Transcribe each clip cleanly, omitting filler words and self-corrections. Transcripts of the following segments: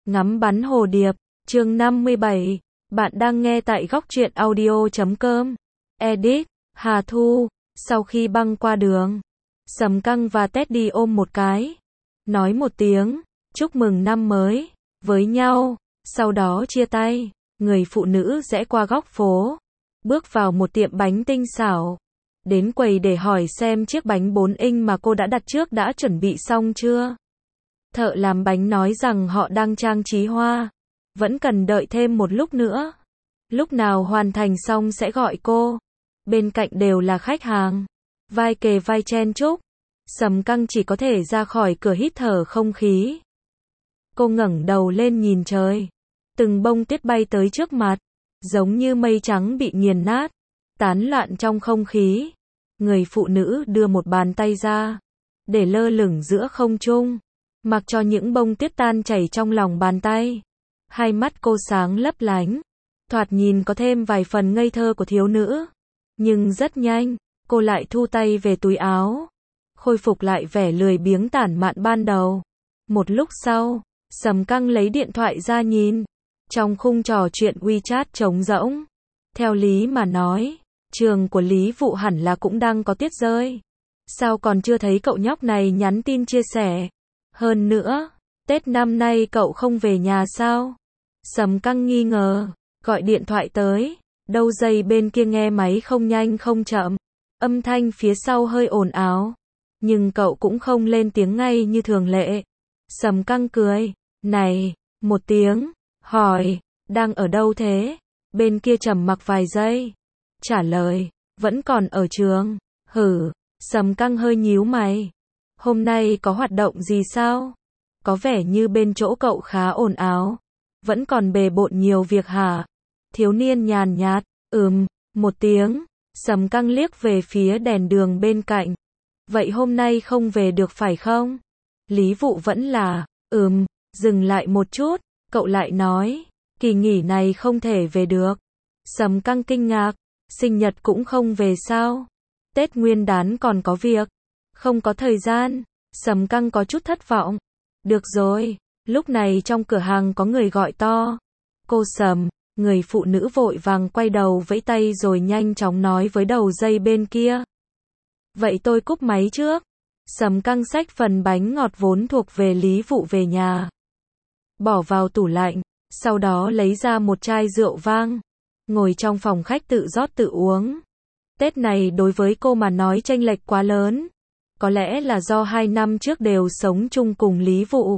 Ngắm bắn hồ điệp, chương 57. Bạn đang nghe tại góc truyện audio.com. Edit, Hà Thu. Sau khi băng qua đường, Sầm Căng và Teddy ôm một cái, nói một tiếng chúc mừng năm mới với nhau, sau đó chia tay. Người phụ nữ rẽ qua góc phố, bước vào một tiệm bánh tinh xảo, đến quầy để hỏi xem chiếc bánh 4 inch mà cô đã đặt trước đã chuẩn bị xong chưa. Thợ làm bánh nói rằng họ đang trang trí hoa, vẫn cần đợi thêm một lúc nữa. Lúc nào hoàn thành xong sẽ gọi cô. Bên cạnh đều là khách hàng, vai kề vai chen chúc. Sầm Căng chỉ có thể ra khỏi cửa hít thở không khí. Cô ngẩng đầu lên nhìn trời, từng bông tuyết bay tới trước mặt, giống như mây trắng bị nghiền nát, tán loạn trong không khí. Người phụ nữ đưa một bàn tay ra, để lơ lửng giữa không trung, mặc cho những bông tuyết tan chảy trong lòng bàn tay. Hai mắt cô sáng lấp lánh, thoạt nhìn có thêm vài phần ngây thơ của thiếu nữ. Nhưng rất nhanh, cô lại thu tay về túi áo, khôi phục lại vẻ lười biếng tản mạn ban đầu. Một lúc sau, Sầm Căng lấy điện thoại ra nhìn. Trong khung trò chuyện WeChat trống rỗng. Theo lý mà nói, trường của Lý Vụ hẳn là cũng đang có tuyết rơi. Sao còn chưa thấy cậu nhóc này nhắn tin chia sẻ? Hơn nữa, Tết năm nay cậu không về nhà sao? Sầm Căng nghi ngờ, gọi điện thoại tới. Đầu dây bên kia nghe máy không nhanh không chậm. Âm thanh phía sau hơi ồn ào. Nhưng cậu cũng không lên tiếng ngay như thường lệ. Sầm Căng cười. Này, một tiếng. Hỏi, đang ở đâu thế? Bên kia trầm mặc vài giây. Trả lời, vẫn còn ở trường. Hử, Sầm Căng hơi nhíu mày. Hôm nay có hoạt động gì sao? Có vẻ như bên chỗ cậu khá ồn ào. Vẫn còn bề bộn nhiều việc hả? Thiếu niên nhàn nhạt, một tiếng. Sầm Căng liếc về phía đèn đường bên cạnh. Vậy hôm nay không về được phải không? Lý Vụ vẫn là, dừng lại một chút. Cậu lại nói, kỳ nghỉ này không thể về được. Sầm Căng kinh ngạc, sinh nhật cũng không về sao? Tết Nguyên Đán còn có việc, không có thời gian. Sầm Căng có chút thất vọng. Được rồi, lúc này trong cửa hàng có người gọi to. Cô Sầm, người phụ nữ vội vàng quay đầu vẫy tay rồi nhanh chóng nói với đầu dây bên kia. Vậy tôi cúp máy trước. Sầm Căng xách phần bánh ngọt vốn thuộc về Lý Vụ về nhà, bỏ vào tủ lạnh, sau đó lấy ra một chai rượu vang, ngồi trong phòng khách tự rót tự uống. Tết này đối với cô mà nói chênh lệch quá lớn. Có lẽ là do 2 năm trước đều sống chung cùng Lý Vụ.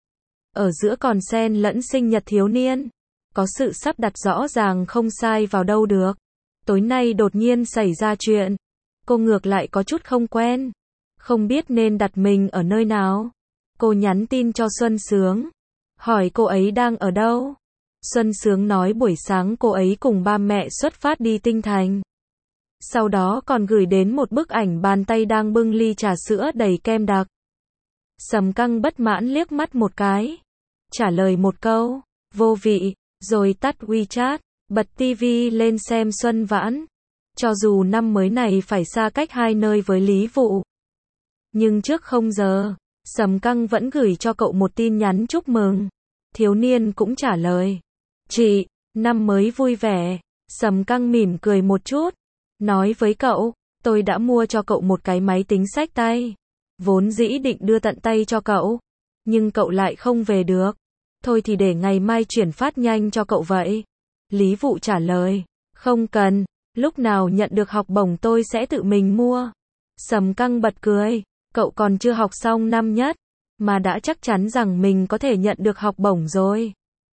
Ở giữa còn xen lẫn sinh nhật thiếu niên. Có sự sắp đặt rõ ràng không sai vào đâu được. Tối nay đột nhiên xảy ra chuyện. Cô ngược lại có chút không quen. Không biết nên đặt mình ở nơi nào. Cô nhắn tin cho Xuân Sướng, hỏi cô ấy đang ở đâu. Xuân Sướng nói buổi sáng cô ấy cùng ba mẹ xuất phát đi Tinh Thành. Sau đó còn gửi đến một bức ảnh bàn tay đang bưng ly trà sữa đầy kem đặc. Sầm Căng bất mãn liếc mắt một cái, trả lời một câu, vô vị, rồi tắt WeChat, bật tivi lên xem Xuân Vãn. Cho dù năm mới này phải xa cách hai nơi với Lý Vụ, nhưng trước 0 giờ, Sầm Căng vẫn gửi cho cậu một tin nhắn chúc mừng. Thiếu niên cũng trả lời, chị, năm mới vui vẻ. Sầm Căng mỉm cười một chút, nói với cậu, tôi đã mua cho cậu một cái máy tính xách tay. Vốn dĩ định đưa tận tay cho cậu, nhưng cậu lại không về được. Thôi thì để ngày mai chuyển phát nhanh cho cậu vậy. Lý Vụ trả lời, không cần, lúc nào nhận được học bổng tôi sẽ tự mình mua. Sầm Căng bật cười, cậu còn chưa học xong năm nhất, mà đã chắc chắn rằng mình có thể nhận được học bổng rồi.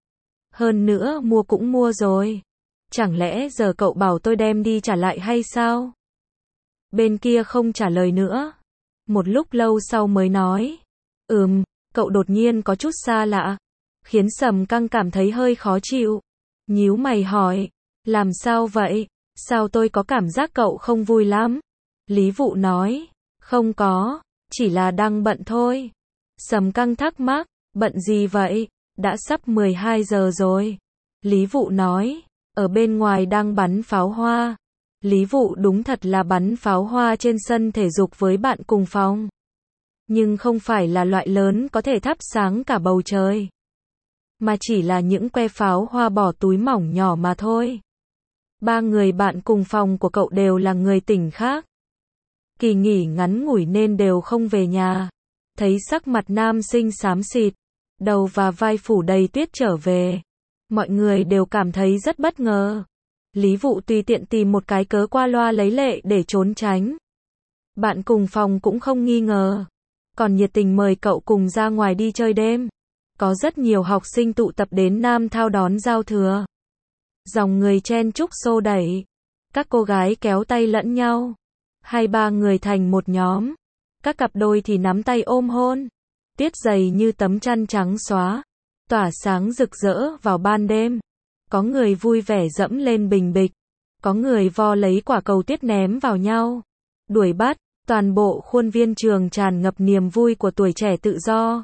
Hơn nữa mua cũng mua rồi. Chẳng lẽ giờ cậu bảo tôi đem đi trả lại hay sao? Bên kia không trả lời nữa. Một lúc lâu sau mới nói, cậu đột nhiên có chút xa lạ, khiến Sầm Căng cảm thấy hơi khó chịu. Nhíu mày hỏi, làm sao vậy? Sao tôi có cảm giác cậu không vui lắm? Lý Vụ nói, không có, chỉ là đang bận thôi. Sầm Căng thắc mắc, bận gì vậy? Đã sắp 12 giờ rồi. Lý Vụ nói, ở bên ngoài đang bắn pháo hoa. Lý Vụ đúng thật là bắn pháo hoa trên sân thể dục với bạn cùng phòng. Nhưng không phải là loại lớn có thể thắp sáng cả bầu trời. mà chỉ là những que pháo hoa bỏ túi mỏng nhỏ mà thôi. Ba người bạn cùng phòng của cậu đều là người tỉnh khác. Kỳ nghỉ ngắn ngủi nên đều không về nhà. Thấy sắc mặt nam sinh xám xịt, đầu và vai phủ đầy tuyết trở về. Mọi người đều cảm thấy rất bất ngờ. Lý Vụ tùy tiện tìm một cái cớ qua loa lấy lệ để trốn tránh. Bạn cùng phòng cũng không nghi ngờ, còn nhiệt tình mời cậu cùng ra ngoài đi chơi đêm. Có rất nhiều học sinh tụ tập đến Nam Thao đón giao thừa. Dòng người chen chúc xô đẩy, các cô gái kéo tay lẫn nhau, 2-3 người thành một nhóm, các cặp đôi thì nắm tay ôm hôn. Tuyết dày như tấm chăn trắng xóa, tỏa sáng rực rỡ vào ban đêm. Có người vui vẻ dẫm lên bình bịch, có người vo lấy quả cầu tuyết ném vào nhau, đuổi bắt. Toàn bộ khuôn viên trường tràn ngập niềm vui của tuổi trẻ tự do.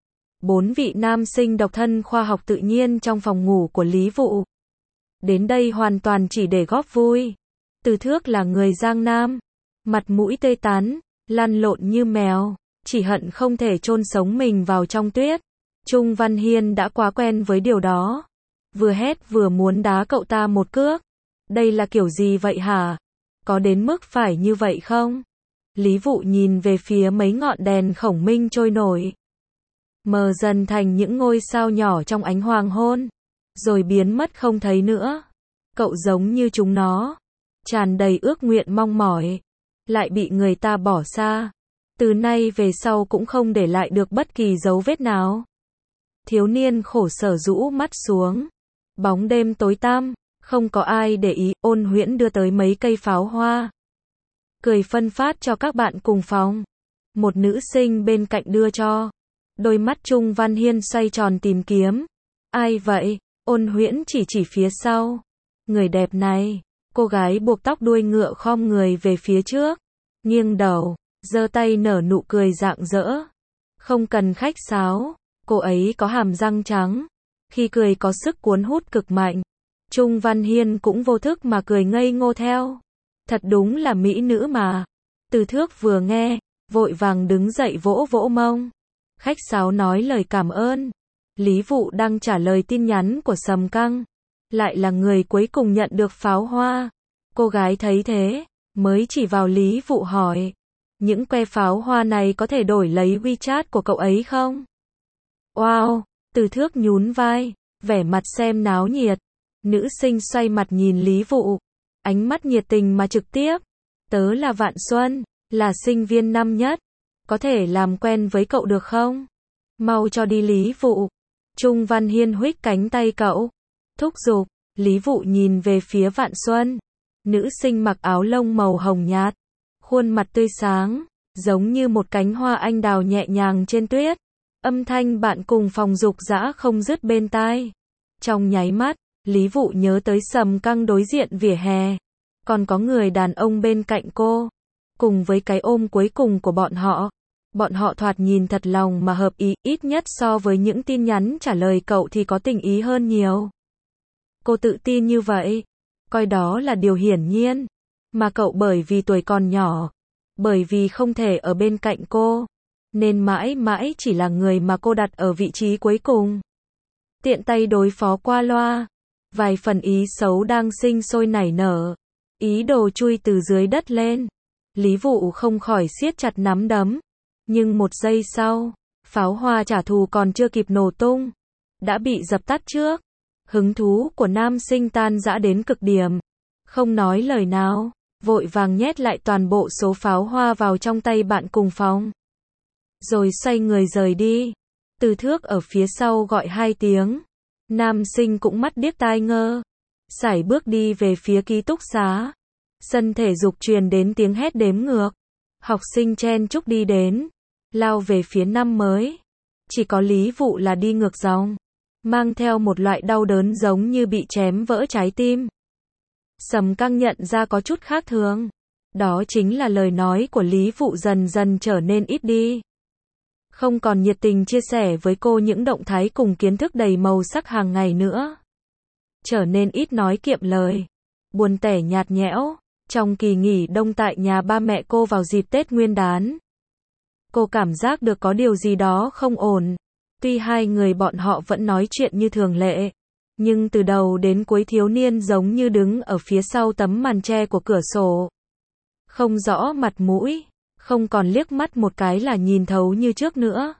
4 vị nam sinh độc thân khoa học tự nhiên trong phòng ngủ của Lý Vụ. Đến đây hoàn toàn chỉ để góp vui. Từ Thước là người Giang Nam, mặt mũi tê tán, lăn lộn như mèo, chỉ hận không thể chôn sống mình vào trong tuyết. Trung Văn Hiên đã quá quen với điều đó, vừa hét vừa muốn đá cậu ta một cước. Đây là kiểu gì vậy hả? Có đến mức phải như vậy không? Lý Vụ nhìn về phía mấy ngọn đèn khổng minh trôi nổi, mờ dần thành những ngôi sao nhỏ trong ánh hoàng hôn, rồi biến mất không thấy nữa. Cậu giống như chúng nó, tràn đầy ước nguyện mong mỏi, lại bị người ta bỏ xa. Từ nay về sau cũng không để lại được bất kỳ dấu vết nào. Thiếu niên khổ sở rũ mắt xuống. Bóng đêm tối tăm, không có ai để ý. Ôn Huyễn đưa tới mấy cây pháo hoa, cười phân phát cho các bạn cùng phòng. Một nữ sinh bên cạnh đưa cho. Đôi mắt Trung Văn Hiên xoay tròn tìm kiếm. Ai vậy? Ôn Huyễn chỉ phía sau. Người đẹp này. Cô gái buộc tóc đuôi ngựa khom người về phía trước, nghiêng đầu, giơ tay nở nụ cười rạng rỡ. Không cần khách sáo, cô ấy có hàm răng trắng, khi cười có sức cuốn hút cực mạnh. Trung Văn Hiên cũng vô thức mà cười ngây ngô theo. Thật đúng là mỹ nữ mà. Từ Thước vừa nghe, vội vàng đứng dậy vỗ vỗ mông. Khách sáo nói lời cảm ơn. Lý Vụ đang trả lời tin nhắn của Sầm Căng, lại là người cuối cùng nhận được pháo hoa. Cô gái thấy thế, mới chỉ vào Lý Vụ hỏi, những que pháo hoa này có thể đổi lấy WeChat của cậu ấy không? Wow, Từ Thước nhún vai, vẻ mặt xem náo nhiệt. Nữ sinh xoay mặt nhìn Lý Vụ, ánh mắt nhiệt tình mà trực tiếp. Tớ là Vạn Xuân, là sinh viên năm nhất, có thể làm quen với cậu được không? Mau cho đi Lý Vụ. Trung Văn Hiên huých cánh tay cậu, thúc giục. Lý Vụ nhìn về phía Vạn Xuân. Nữ sinh mặc áo lông màu hồng nhạt, khuôn mặt tươi sáng, giống như một cánh hoa anh đào nhẹ nhàng trên tuyết. Âm thanh bạn cùng phòng dục dã không dứt bên tai. Trong nháy mắt, Lý Vụ nhớ tới Sầm Căng đối diện vỉa hè, còn có người đàn ông bên cạnh cô, cùng với cái ôm cuối cùng của bọn họ. Bọn họ thoạt nhìn thật lòng mà hợp ý, ít nhất so với những tin nhắn trả lời cậu thì có tình ý hơn nhiều. Cô tự tin như vậy, coi đó là điều hiển nhiên, mà cậu bởi vì tuổi còn nhỏ, bởi vì không thể ở bên cạnh cô, nên mãi mãi chỉ là người mà cô đặt ở vị trí cuối cùng. Tiện tay đối phó qua loa, vài phần ý xấu đang sinh sôi nảy nở, ý đồ chui từ dưới đất lên. Lý Vụ không khỏi siết chặt nắm đấm, nhưng một giây sau, pháo hoa trả thù còn chưa kịp nổ tung, đã bị dập tắt trước. Hứng thú của nam sinh tan rã đến cực điểm, không nói lời nào, vội vàng nhét lại toàn bộ số pháo hoa vào trong tay bạn cùng phòng, rồi xoay người rời đi. Từ Thước ở phía sau gọi 2 tiếng, nam sinh cũng mắt điếc tai ngơ, sải bước đi về phía ký túc xá. Sân thể dục truyền đến tiếng hét đếm ngược, học sinh chen chúc đi đến, lao về phía năm mới. Chỉ có Lý Vụ là đi ngược dòng, mang theo một loại đau đớn giống như bị chém vỡ trái tim. Sầm Căng nhận ra có chút khác thường, đó chính là lời nói của Lý Vụ dần dần trở nên ít đi. Không còn nhiệt tình chia sẻ với cô những động thái cùng kiến thức đầy màu sắc hàng ngày nữa. Trở nên ít nói kiệm lời, buồn tẻ nhạt nhẽo. Trong kỳ nghỉ đông tại nhà ba mẹ cô vào dịp Tết Nguyên đán, cô cảm giác được có điều gì đó không ổn. Tuy hai người bọn họ vẫn nói chuyện như thường lệ, nhưng từ đầu đến cuối thiếu niên giống như đứng ở phía sau tấm màn che của cửa sổ. Không rõ mặt mũi, không còn liếc mắt một cái là nhìn thấu như trước nữa.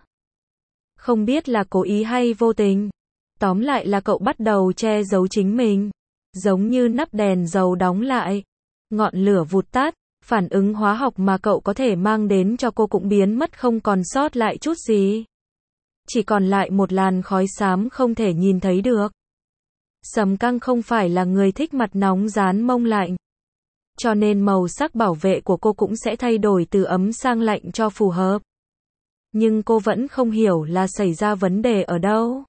Không biết là cố ý hay vô tình. Tóm lại là cậu bắt đầu che giấu chính mình. Giống như nắp đèn dầu đóng lại. Ngọn lửa vụt tắt, phản ứng hóa học mà cậu có thể mang đến cho cô cũng biến mất không còn sót lại chút gì. Chỉ còn lại một làn khói xám không thể nhìn thấy được. Sầm Căng không phải là người thích mặt nóng rán mông lạnh. Cho nên màu sắc bảo vệ của cô cũng sẽ thay đổi từ ấm sang lạnh cho phù hợp. Nhưng cô vẫn không hiểu là xảy ra vấn đề ở đâu.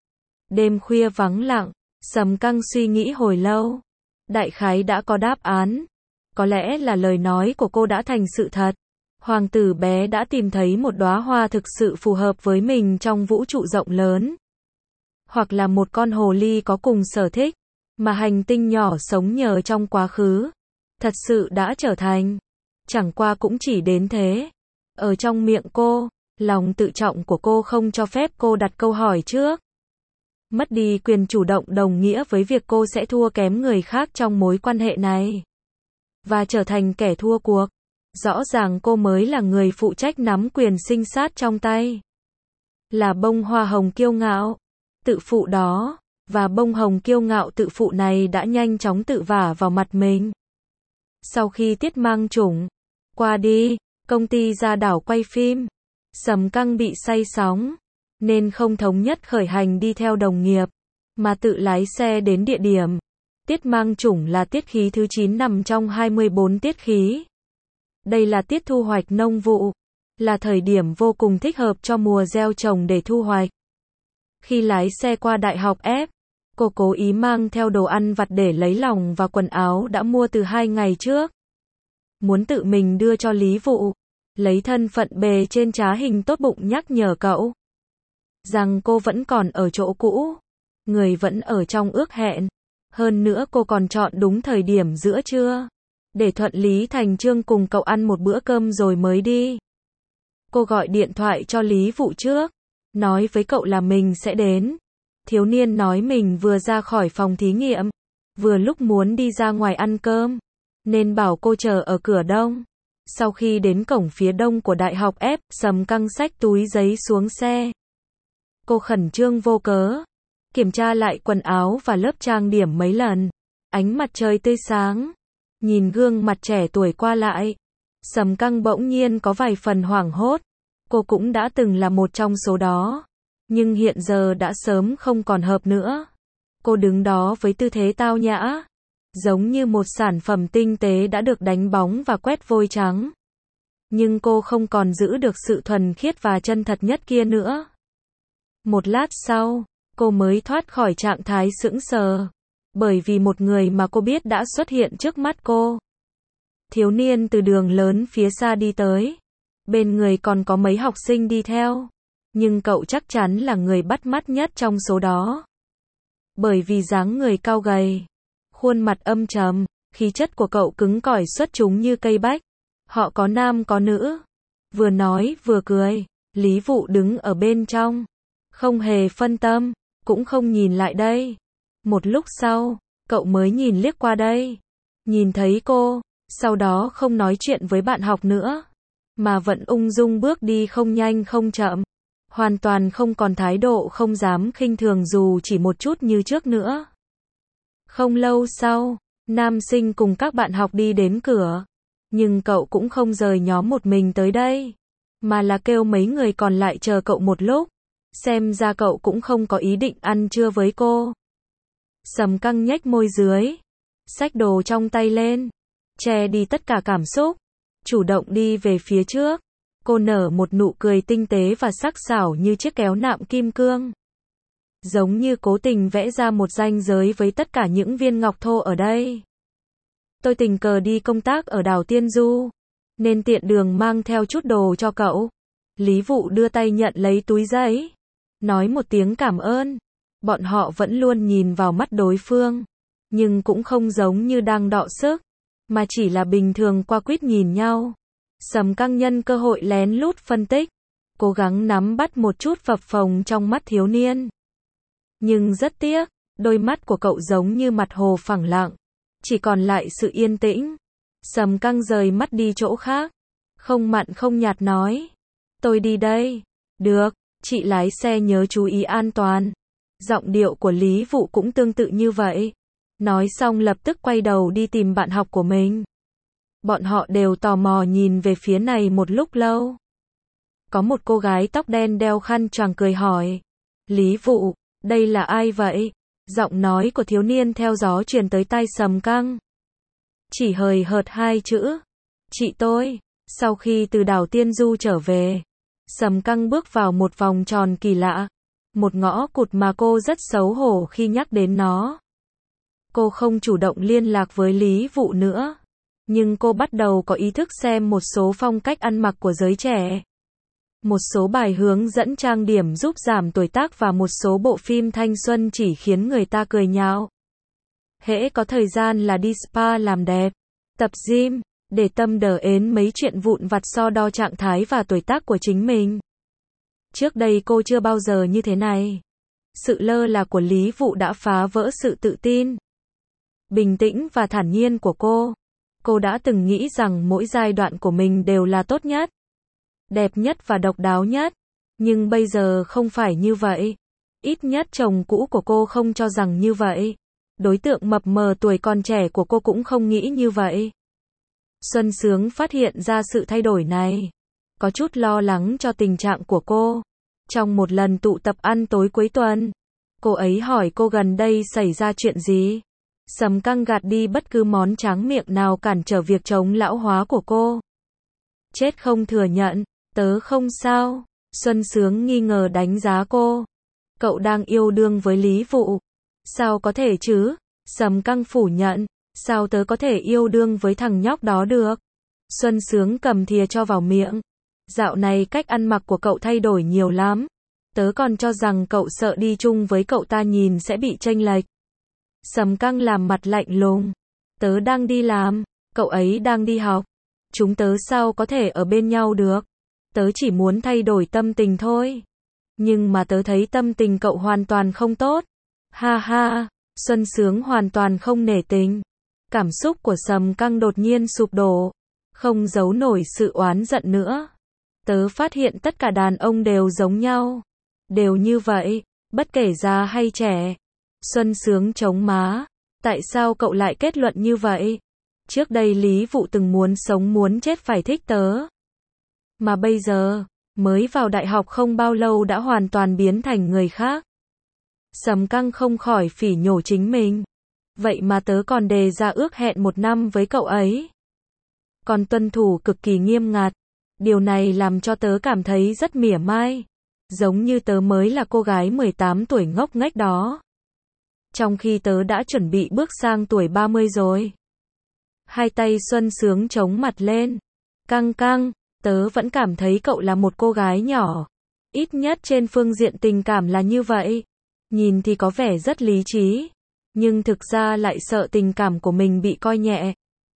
Đêm khuya vắng lặng, Sầm Căng suy nghĩ hồi lâu. Đại khái đã có đáp án. Có lẽ là lời nói của cô đã thành sự thật. Hoàng tử bé đã tìm thấy một đóa hoa thực sự phù hợp với mình trong vũ trụ rộng lớn. Hoặc là một con hồ ly có cùng sở thích, mà hành tinh nhỏ sống nhờ trong quá khứ. Thật sự đã trở thành. Chẳng qua cũng chỉ đến thế. Ở trong miệng cô, lòng tự trọng của cô không cho phép cô đặt câu hỏi trước. Mất đi quyền chủ động đồng nghĩa với việc cô sẽ thua kém người khác trong mối quan hệ này. Và trở thành kẻ thua cuộc. Rõ ràng cô mới là người phụ trách nắm quyền sinh sát trong tay. Là bông hoa hồng kiêu ngạo. Tự phụ đó. Và bông hồng kiêu ngạo tự phụ này đã nhanh chóng tự vả vào mặt mình. Sau khi tiết mang chủng qua đi, công ty ra đảo quay phim. Sầm Căng bị say sóng, nên không thống nhất khởi hành đi theo đồng nghiệp, mà tự lái xe đến địa điểm. Tiết mang chủng là tiết khí thứ 9 nằm trong 24 tiết khí. Đây là tiết thu hoạch nông vụ, là thời điểm vô cùng thích hợp cho mùa gieo trồng để thu hoạch. Khi lái xe qua đại học F, cô cố ý mang theo đồ ăn vặt để lấy lòng và quần áo đã mua từ 2 ngày trước. Muốn tự mình đưa cho Lý Vụ, lấy thân phận bề trên trá hình tốt bụng nhắc nhở cậu rằng cô vẫn còn ở chỗ cũ, người vẫn ở trong ước hẹn. Hơn nữa cô còn chọn đúng thời điểm giữa trưa, để thuận lý thành chương cùng cậu ăn một bữa cơm rồi mới đi. Cô gọi điện thoại cho Lý Vụ trước, nói với cậu là mình sẽ đến. Thiếu niên nói mình vừa ra khỏi phòng thí nghiệm, vừa lúc muốn đi ra ngoài ăn cơm, nên bảo cô chờ ở cửa đông. Sau khi đến cổng phía đông của đại học F, Sầm Căng xách túi giấy xuống xe. Cô khẩn trương vô cớ, kiểm tra lại quần áo và lớp trang điểm mấy lần. Ánh mặt trời tươi sáng, nhìn gương mặt trẻ tuổi qua lại, Sầm Căng bỗng nhiên có vài phần hoảng hốt. Cô cũng đã từng là một trong số đó, nhưng hiện giờ đã sớm không còn hợp nữa. Cô đứng đó với tư thế tao nhã, giống như một sản phẩm tinh tế đã được đánh bóng và quét vôi trắng. Nhưng cô không còn giữ được sự thuần khiết và chân thật nhất kia nữa. Một lát sau, cô mới thoát khỏi trạng thái sững sờ, bởi vì một người mà cô biết đã xuất hiện trước mắt cô. Thiếu niên từ đường lớn phía xa đi tới. Bên người còn có mấy học sinh đi theo. Nhưng cậu chắc chắn là người bắt mắt nhất trong số đó. Bởi vì dáng người cao gầy, khuôn mặt âm trầm, khí chất của cậu cứng cỏi xuất chúng như cây bách. Họ có nam có nữ. Vừa nói vừa cười. Lý Vụ đứng ở bên trong, không hề phân tâm, cũng không nhìn lại đây. Một lúc sau, cậu mới nhìn liếc qua đây. Nhìn thấy cô, sau đó không nói chuyện với bạn học nữa, mà vẫn ung dung bước đi không nhanh không chậm. Hoàn toàn không còn thái độ không dám khinh thường dù chỉ một chút như trước nữa. Không lâu sau, nam sinh cùng các bạn học đi đến cửa. Nhưng cậu cũng không rời nhóm một mình tới đây, mà là kêu mấy người còn lại chờ cậu một lúc. Xem ra cậu cũng không có ý định ăn trưa với cô. Sầm Căng nhếch môi dưới, xách đồ trong tay lên, che đi tất cả cảm xúc, chủ động đi về phía trước. Cô nở một nụ cười tinh tế và sắc sảo như chiếc kéo nạm kim cương. Giống như cố tình vẽ ra một ranh giới với tất cả những viên ngọc thô ở đây. Tôi tình cờ đi công tác ở đảo Tiên Du, nên tiện đường mang theo chút đồ cho cậu. Lý Vụ đưa tay nhận lấy túi giấy, nói một tiếng cảm ơn. Bọn họ vẫn luôn nhìn vào mắt đối phương, nhưng cũng không giống như đang đọ sức, mà chỉ là bình thường qua quýt nhìn nhau. Sầm Căng nhân cơ hội lén lút phân tích. cố gắng nắm bắt một chút phập phồng trong mắt thiếu niên. Nhưng rất tiếc, đôi mắt của cậu giống như mặt hồ phẳng lặng, chỉ còn lại sự yên tĩnh. Sầm Căng rời mắt đi chỗ khác, không mặn không nhạt nói. Tôi đi đây. Được, chị lái xe nhớ chú ý an toàn. Giọng điệu của Lý Vụ cũng tương tự như vậy. Nói xong lập tức quay đầu đi tìm bạn học của mình. Bọn họ đều tò mò nhìn về phía này một lúc lâu. Có một cô gái tóc đen đeo khăn choàng cười hỏi. Lý Vụ, đây là ai vậy? Giọng nói của thiếu niên theo gió truyền tới tai Sầm Căng. Chỉ hời hợt hai chữ. Chị tôi. Sau khi từ đảo Tiên Du trở về, Sầm Căng bước vào một vòng tròn kỳ lạ. Một ngõ cụt mà cô rất xấu hổ khi nhắc đến nó. Cô không chủ động liên lạc với Lý Vụ nữa. Nhưng cô bắt đầu có ý thức xem một số phong cách ăn mặc của giới trẻ. Một số bài hướng dẫn trang điểm giúp giảm tuổi tác và một số bộ phim thanh xuân chỉ khiến người ta cười nhạo. Hễ có thời gian là đi spa làm đẹp, tập gym, để tâm đờ ến mấy chuyện vụn vặt so đo trạng thái và tuổi tác của chính mình. Trước đây cô chưa bao giờ như thế này. Sự lơ là của Lý Vụ đã phá vỡ sự tự tin, bình tĩnh và thản nhiên của cô. Cô đã từng nghĩ rằng mỗi giai đoạn của mình đều là tốt nhất, đẹp nhất và độc đáo nhất. Nhưng bây giờ không phải như vậy. Ít nhất chồng cũ của cô không cho rằng như vậy. Đối tượng mập mờ tuổi còn trẻ của cô cũng không nghĩ như vậy. Xuân Sướng phát hiện ra sự thay đổi này. Có chút lo lắng cho tình trạng của cô. Trong một lần tụ tập ăn tối cuối tuần, cô ấy hỏi cô gần đây xảy ra chuyện gì. Sầm Căng gạt đi bất cứ món tráng miệng nào cản trở việc chống lão hóa của cô. Chết không thừa nhận, tớ không sao. Xuân Sướng nghi ngờ đánh giá cô. Cậu đang yêu đương với Lý Vụ. Sao có thể chứ? Sầm Căng phủ nhận. Sao tớ có thể yêu đương với thằng nhóc đó được? Xuân Sướng cầm thìa cho vào miệng. Dạo này cách ăn mặc của cậu thay đổi nhiều lắm. Tớ còn cho rằng cậu sợ đi chung với cậu ta nhìn sẽ bị chênh lệch. Sầm Căng làm mặt lạnh lùng. Tớ đang đi làm, cậu ấy đang đi học. Chúng tớ sao có thể ở bên nhau được? Tớ chỉ muốn thay đổi tâm tình thôi. Nhưng mà tớ thấy tâm tình cậu hoàn toàn không tốt. Ha ha, Xuân Sướng hoàn toàn không nể tình. Cảm xúc của Sầm Căng đột nhiên sụp đổ. Không giấu nổi sự oán giận nữa. Tớ phát hiện tất cả đàn ông đều giống nhau. Đều như vậy, bất kể già hay trẻ. Xuân Sướng chống má. Tại sao cậu lại kết luận như vậy? Trước đây Lý Vụ từng muốn sống muốn chết phải thích tớ. Mà bây giờ, mới vào đại học không bao lâu đã hoàn toàn biến thành người khác. Sầm Căng không khỏi phỉ nhổ chính mình. Vậy mà tớ còn đề ra ước hẹn 1 năm với cậu ấy. Còn tuân thủ cực kỳ nghiêm ngặt. Điều này làm cho tớ cảm thấy rất mỉa mai. Giống như tớ mới là cô gái 18 tuổi ngốc nghếch đó. Trong khi tớ đã chuẩn bị bước sang tuổi 30 rồi. Hai tay Xuân Sướng chống mặt lên. Căng căng, tớ vẫn cảm thấy cậu là một cô gái nhỏ. Ít nhất trên phương diện tình cảm là như vậy. Nhìn thì có vẻ rất lý trí. Nhưng thực ra lại sợ tình cảm của mình bị coi nhẹ.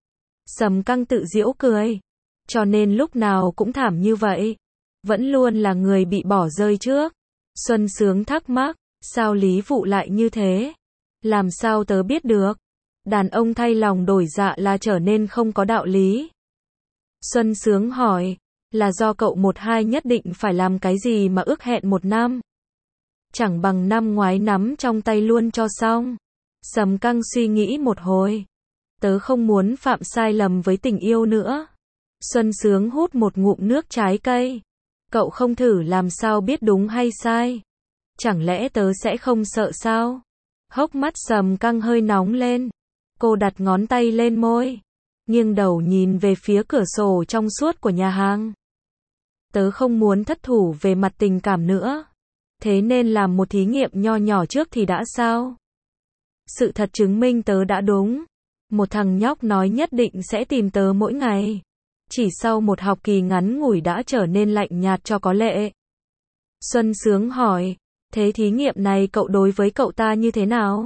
Sầm Căng tự giễu cười. Cho nên lúc nào cũng thảm như vậy. Vẫn luôn là người bị bỏ rơi trước. Xuân Sướng thắc mắc. Sao Lý Vụ lại như thế? Làm sao tớ biết được? Đàn ông thay lòng đổi dạ là trở nên không có đạo lý. Xuân Sướng hỏi. Là do cậu 1-2 nhất định phải làm cái gì mà ước hẹn 1 năm? Chẳng bằng năm ngoái nắm trong tay luôn cho xong. Sầm Căng suy nghĩ một hồi. Tớ không muốn phạm sai lầm với tình yêu nữa. Xuân Sướng hút một ngụm nước trái cây. Cậu không thử làm sao biết đúng hay sai? Chẳng lẽ tớ sẽ không sợ sao? Hốc mắt Sầm Căng hơi nóng lên. Cô đặt ngón tay lên môi. Nghiêng đầu nhìn về phía cửa sổ trong suốt của nhà hàng. Tớ không muốn thất thủ về mặt tình cảm nữa. Thế nên làm một thí nghiệm nho nhỏ trước thì đã sao? Sự thật chứng minh tớ đã đúng. Một thằng nhóc nói nhất định sẽ tìm tớ mỗi ngày. Chỉ sau một học kỳ ngắn ngủi đã trở nên lạnh nhạt cho có lệ. Xuân Sướng hỏi. Thế thí nghiệm này cậu đối với cậu ta như thế nào?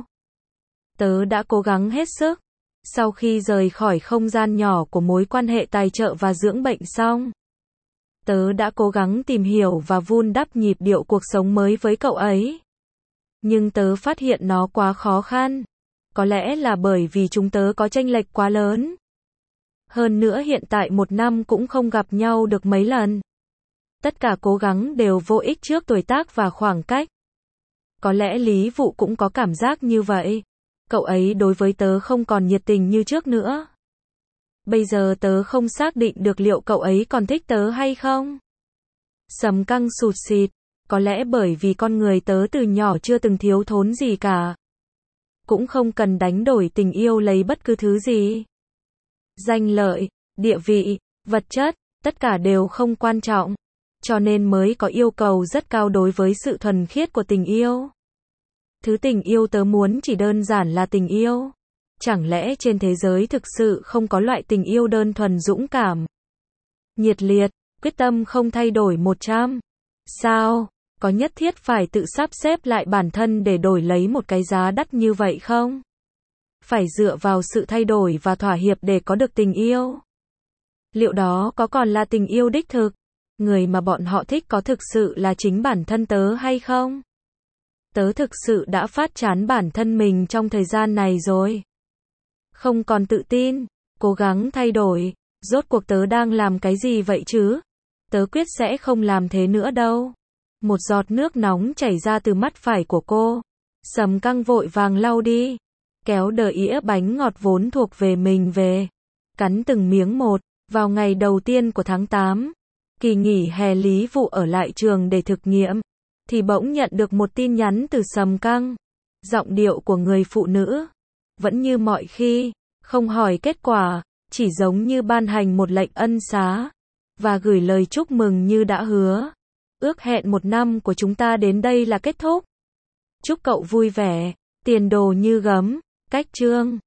Tớ đã cố gắng hết sức. Sau khi rời khỏi không gian nhỏ của mối quan hệ tài trợ và dưỡng bệnh xong, Tớ đã cố gắng tìm hiểu và vun đắp nhịp điệu cuộc sống mới với cậu ấy. Nhưng tớ phát hiện nó quá khó khăn. Có lẽ là bởi vì chúng tớ có chênh lệch quá lớn. Hơn nữa hiện tại 1 năm cũng không gặp nhau được mấy lần. Tất cả cố gắng đều vô ích trước tuổi tác và khoảng cách. Có lẽ Lý Vụ cũng có cảm giác như vậy. Cậu ấy đối với tớ không còn nhiệt tình như trước nữa. Bây giờ tớ không xác định được liệu cậu ấy còn thích tớ hay không. Sầm Căng sụt sịt. Có lẽ bởi vì con người tớ từ nhỏ chưa từng thiếu thốn gì cả. Cũng không cần đánh đổi tình yêu lấy bất cứ thứ gì. Danh lợi, địa vị, vật chất, tất cả đều không quan trọng. Cho nên mới có yêu cầu rất cao đối với sự thuần khiết của tình yêu. Thứ tình yêu tớ muốn chỉ đơn giản là tình yêu. Chẳng lẽ trên thế giới thực sự không có loại tình yêu đơn thuần dũng cảm, nhiệt liệt, quyết tâm không thay đổi 100? Sao? Có nhất thiết phải tự sắp xếp lại bản thân để đổi lấy một cái giá đắt như vậy không? Phải dựa vào sự thay đổi và thỏa hiệp để có được tình yêu. Liệu đó có còn là tình yêu đích thực? Người mà bọn họ thích có thực sự là chính bản thân tớ hay không? Tớ thực sự đã phát chán bản thân mình trong thời gian này rồi. Không còn tự tin, cố gắng thay đổi. Rốt cuộc tớ đang làm cái gì vậy chứ? Tớ quyết sẽ không làm thế nữa đâu. Một giọt nước nóng chảy ra từ mắt phải của cô. Sầm Căng vội vàng lau đi. Kéo đờ ĩa bánh ngọt vốn thuộc về mình về. Cắn từng miếng một. Vào ngày đầu tiên của tháng 8, kỳ nghỉ hè Lý Vụ ở lại trường để thực nghiệm, thì bỗng nhận được một tin nhắn từ Sầm Căng. Giọng điệu của người phụ nữ vẫn như mọi khi, không hỏi kết quả, chỉ giống như ban hành một lệnh ân xá, và gửi lời chúc mừng như đã hứa. Ước hẹn 1 năm của chúng ta đến đây là kết thúc. Chúc cậu vui vẻ, tiền đồ như gấm. Cách chương